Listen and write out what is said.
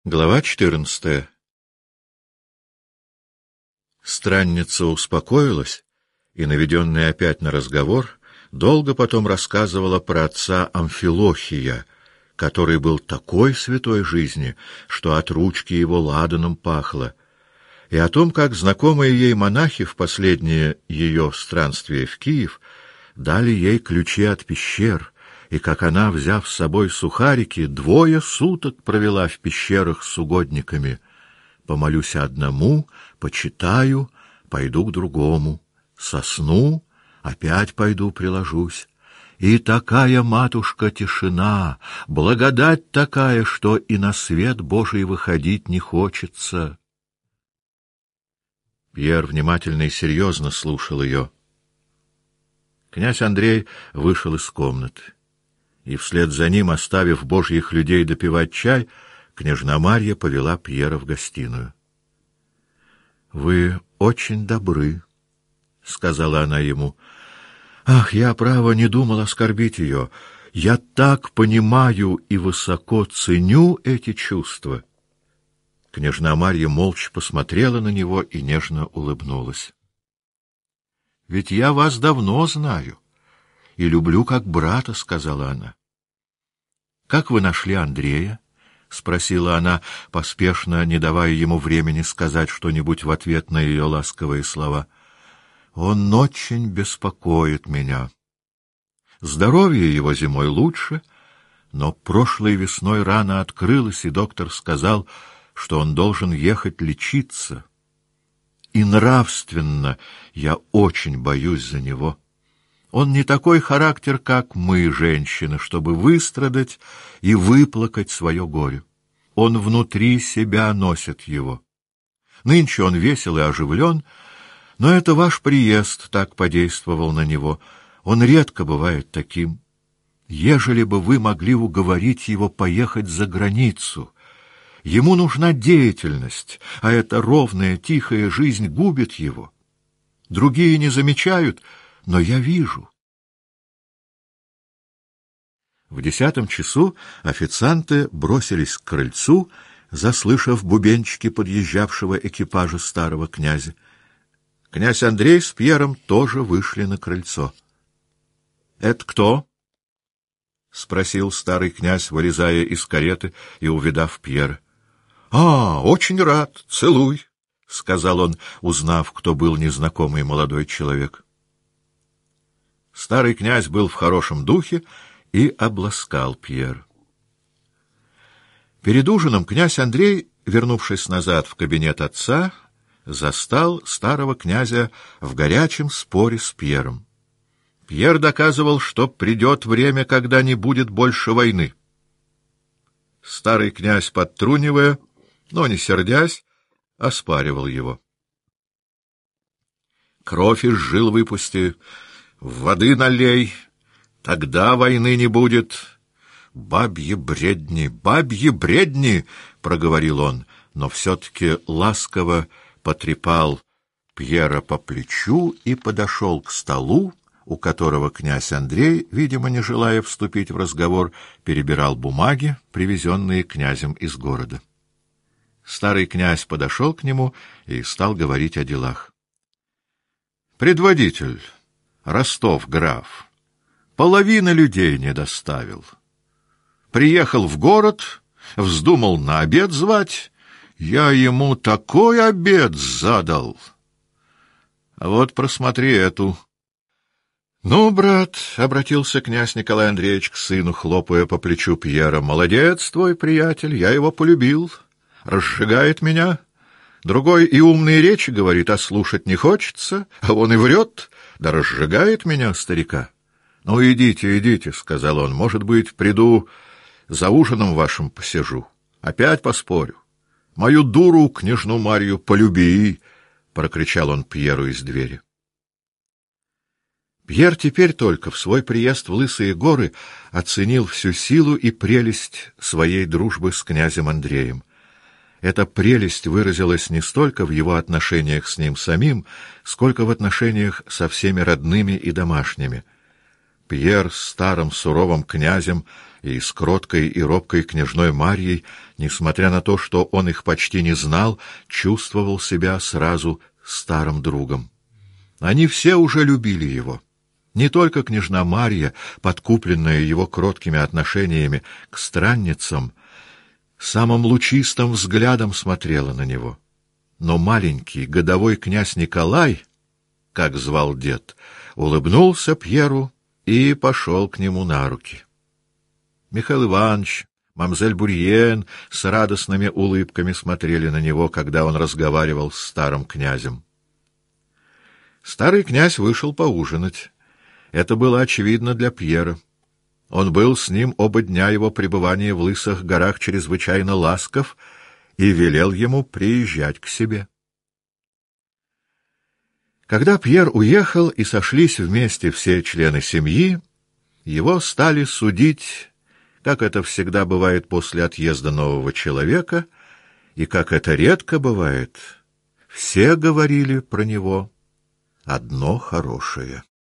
Глава 14. Странница успокоилась и, наведенная опять на разговор, долго потом рассказывала про отца Амфилохия, который был такой святой жизни, что от ручки его ладаном пахло, и о том, как знакомые ей монахи в последнее ее странствие в Киев дали ей ключи от пещер, и как она, взяв с собой сухарики, 2 суток провела в пещерах с угодниками. Помолюсь одному, почитаю, пойду к другому, сосну, опять пойду приложусь. И такая, матушка, тишина, благодать такая, что и на свет Божий выходить не хочется. Пьер внимательно и серьезно слушал ее. Князь Андрей вышел из комнаты, и вслед за ним, оставив божьих людей допивать чай, княжна Марья повела Пьера в гостиную. — Вы очень добры, — сказала она ему. — Ах, я, право, не думал оскорбить ее. Я так понимаю и высоко ценю эти чувства. Княжна Марья молча посмотрела на него и нежно улыбнулась. — Ведь я вас давно знаю и люблю как брата, — сказала она. — Как вы нашли Андрея? — спросила она, поспешно, не давая ему времени сказать что-нибудь в ответ на ее ласковые слова. — Он очень беспокоит меня. Здоровье его зимой лучше, но прошлой весной рана открылась, и доктор сказал, что он должен ехать лечиться. И нравственно я очень боюсь за него. Он не такой характер, как мы, женщины, чтобы выстрадать и выплакать свое горе. Он внутри себя носит его. Нынче он весел и оживлен, но это ваш приезд так подействовал на него. Он редко бывает таким. Ежели бы вы могли уговорить его поехать за границу. Ему нужна деятельность, а эта ровная, тихая жизнь губит его. Другие не замечают, но я вижу. В 10 часу официанты бросились к крыльцу, заслышав бубенчики подъезжавшего экипажа старого князя. Князь Андрей с Пьером тоже вышли на крыльцо. — Это кто? — спросил старый князь, вылезая из кареты и увидав Пьера. — Очень рад, целуй, — сказал он, узнав, кто был незнакомый молодой человек. Старый князь был в хорошем духе и обласкал Пьера. Перед ужином князь Андрей, вернувшись назад в кабинет отца, застал старого князя в горячем споре с Пьером. Пьер доказывал, что придет время, когда не будет больше войны. Старый князь, подтрунивая, но не сердясь, оспаривал его. «Кровь из жил выпусти, воды налей, тогда войны не будет. Бабьи бредни, — проговорил он, но все-таки ласково потрепал Пьера по плечу и подошел к столу, у которого князь Андрей, видимо, не желая вступить в разговор, перебирал бумаги, привезенные князем из города. Старый князь подошел к нему и стал говорить о делах. — Предводитель, Ростов граф, половины людей не доставил. Приехал в город, вздумал на обед звать, я ему такой обед задал. А вот просмотри эту. — Ну, брат, — обратился князь Николай Андреевич к сыну, хлопая по плечу Пьера, — молодец твой приятель, я его полюбил, разжигает меня. Другой и умные речи говорит, а слушать не хочется, а он и врет, да разжигает меня, старика. — Ну, идите, — сказал он, — может быть, приду за ужином вашим посижу, опять поспорю. Мою дуру, княжну Марью, полюби, — прокричал он Пьеру из двери. Пьер теперь только в свой приезд в Лысые горы оценил всю силу и прелесть своей дружбы с князем Андреем. Эта прелесть выразилась не столько в его отношениях с ним самим, сколько в отношениях со всеми родными и домашними. Пьер с старым суровым князем и с кроткой и робкой княжной Марьей, несмотря на то, что он их почти не знал, чувствовал себя сразу старым другом. Они все уже любили его. Не только княжна Марья, подкупленная его кроткими отношениями к странницам, самым лучистым взглядом смотрела на него. Но маленький годовой князь Николай, как звал дед, улыбнулся Пьеру и пошел к нему на руки. Михаил Иванович, мамзель Бурьен с радостными улыбками смотрели на него, когда он разговаривал с старым князем. Старый князь вышел поужинать. Это было очевидно для Пьера. Он был с ним оба дня его пребывания в Лысых горах чрезвычайно ласков и велел ему приезжать к себе. Когда Пьер уехал и сошлись вместе все члены семьи, его стали судить, как это всегда бывает после отъезда нового человека, и как это редко бывает. Все говорили про него одно хорошее.